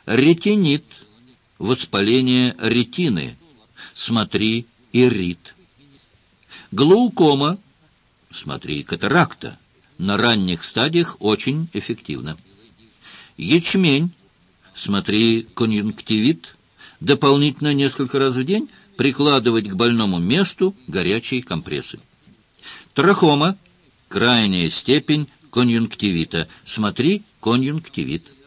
Ретинит – воспаление ретины. Смотри ирит. Глаукома – смотри катаракта. На ранних стадиях очень эффективно. Ячмень – смотри конъюнктивит. Дополнительно несколько раз в день прикладывать к больному месту горячие компрессы. Трахома – крайняя степень конъюнктивита. Смотри конъюнктивит.